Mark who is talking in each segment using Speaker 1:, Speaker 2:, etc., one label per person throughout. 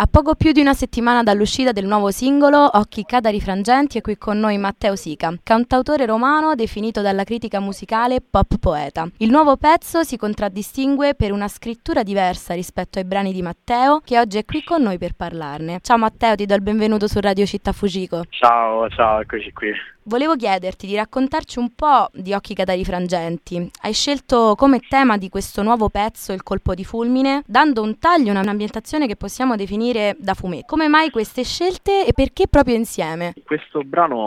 Speaker 1: A poco più di una settimana dall'uscita del nuovo singolo, Occhi Catari Frangenti, è qui con noi Matteo Sica, cantautore romano definito dalla critica musicale pop poeta. Il nuovo pezzo si contraddistingue per una scrittura diversa rispetto ai brani di Matteo, che oggi è qui con noi per parlarne. Ciao Matteo, ti do il benvenuto su Radio Città Fujiko.
Speaker 2: Ciao, eccoci qui.
Speaker 1: Volevo chiederti di raccontarci un po' di Occhi Catari Frangenti. Hai scelto come tema di questo nuovo pezzo il colpo di fulmine, dando un taglio, un'ambientazione che possiamo definire da fumetto. Come mai queste scelte e perché proprio insieme?
Speaker 2: In questo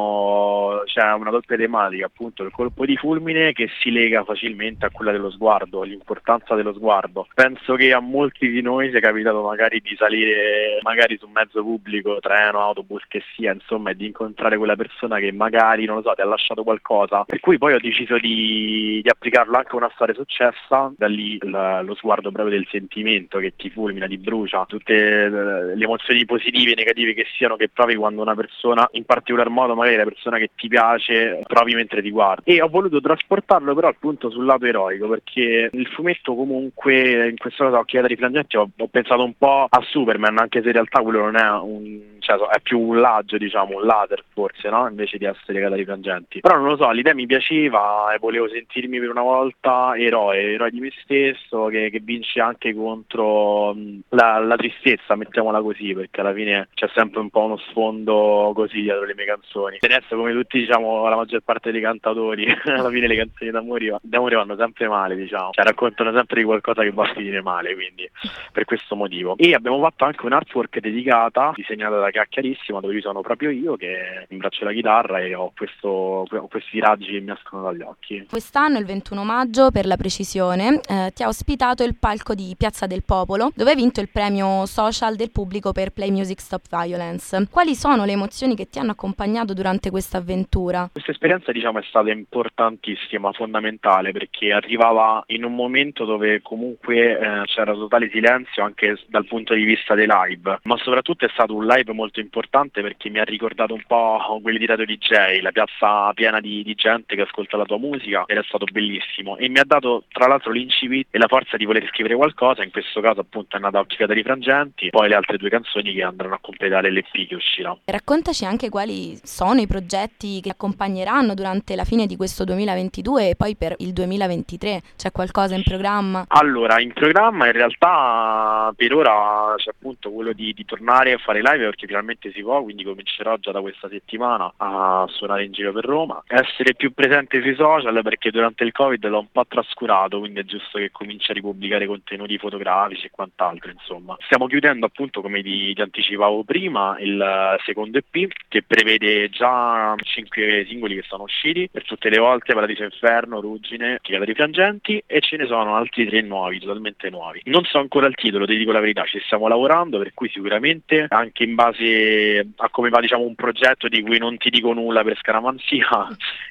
Speaker 2: brano c'è una doppia tematica, appunto il colpo di fulmine, che si lega facilmente a quella dello sguardo, l'importanza dello sguardo. Penso che a molti di noi sia capitato magari di salire magari su un mezzo pubblico, treno, autobus che sia, insomma, e di incontrare quella persona che magari, non lo so, ti ha lasciato qualcosa, per cui poi ho deciso di applicarlo anche a una storia successa. Da lì lo sguardo proprio del sentimento che ti fulmina, ti brucia, tutte le emozioni positive e negative che siano, che provi quando una persona, in particolar modo magari la persona che ti piace, provi mentre ti guarda. E ho voluto trasportarlo però appunto sul lato eroico, perché il fumetto comunque, in questo caso Occhi Catari Frangenti, ho pensato un po' a Superman, anche se in realtà quello non è è più un laggio, diciamo, un laser forse, no? Invece di essere Catari Frangenti. Però non lo so, l'idea mi piaceva e volevo sentirmi per una volta eroe di me stesso, che vince anche contro la tristezza, mettiamola così, perché alla fine c'è sempre un po' uno sfondo così dietro le mie canzoni. E adesso, come tutti, diciamo, la maggior parte dei cantatori, alla fine le canzoni d'amore vanno sempre male, diciamo, cioè raccontano sempre di qualcosa che va a finire male, quindi per questo motivo. E abbiamo fatto anche un artwork dedicata, disegnata da Chiacchierissima, dove ci sono proprio io che imbraccio la chitarra e ho questi raggi che mi escono dagli occhi.
Speaker 1: Quest'anno, il 21 maggio, per la precisione, ti ha ospitato il palco di Piazza del Popolo, dove hai vinto il premio social del pubblico per Play Music Stop Violence. Quali sono le emozioni che ti hanno accompagnato durante questa avventura?
Speaker 2: Questa esperienza, diciamo, è stata importantissima, fondamentale, perché arrivava in un momento dove comunque c'era totale silenzio anche dal punto di vista dei live, ma soprattutto è stato un live molto importante perché mi ha ricordato un po' quelli di Radio DJ, la piazza piena di gente che ascolta la tua musica, ed è stato bellissimo e mi ha dato tra l'altro l'incipit e la forza di voler scrivere qualcosa. In questo caso appunto è nata Occhi Catari Frangenti, poi le altre due canzoni che andranno a completare l'EP che uscirà.
Speaker 1: Raccontaci anche quali sono i progetti che accompagneranno durante la fine di questo 2022 e poi per il 2023. C'è qualcosa in programma?
Speaker 2: Allora, in programma in realtà per ora c'è appunto quello di tornare a fare live, perché finalmente si può, quindi comincerò già da questa settimana a suonare in giro per Roma, essere più presente sui social, perché durante il Covid l'ho un po' trascurato, quindi è giusto che cominci a ripubblicare contenuti fotografici e quant'altro, insomma. Stiamo chiudendo appunto, come ti anticipavo prima, il secondo EP, che prevede già 5 singoli che sono usciti, Per tutte le volte, Paradiso Inferno, Ruggine, Occhi Catari Frangenti, e ce ne sono altri 3 nuovi, totalmente nuovi. Non so ancora il titolo, ti dico la verità, ci stiamo lavorando, per cui sicuramente anche in base a come va, diciamo, un progetto di cui non ti dico nulla per scaramanzia,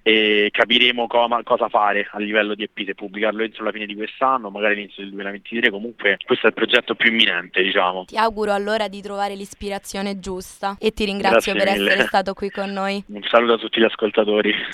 Speaker 2: e capiremo cosa fare a livello di EP, se pubblicarlo entro la fine di quest'anno, magari all'inizio del 2023. Comunque questo è il progetto più imminente, diciamo.
Speaker 1: Ti auguro allora di trovare l'ispirazione giusta e ti ringrazio per essere stato qui con noi.
Speaker 2: Un saluto a tutti gli ascoltatori.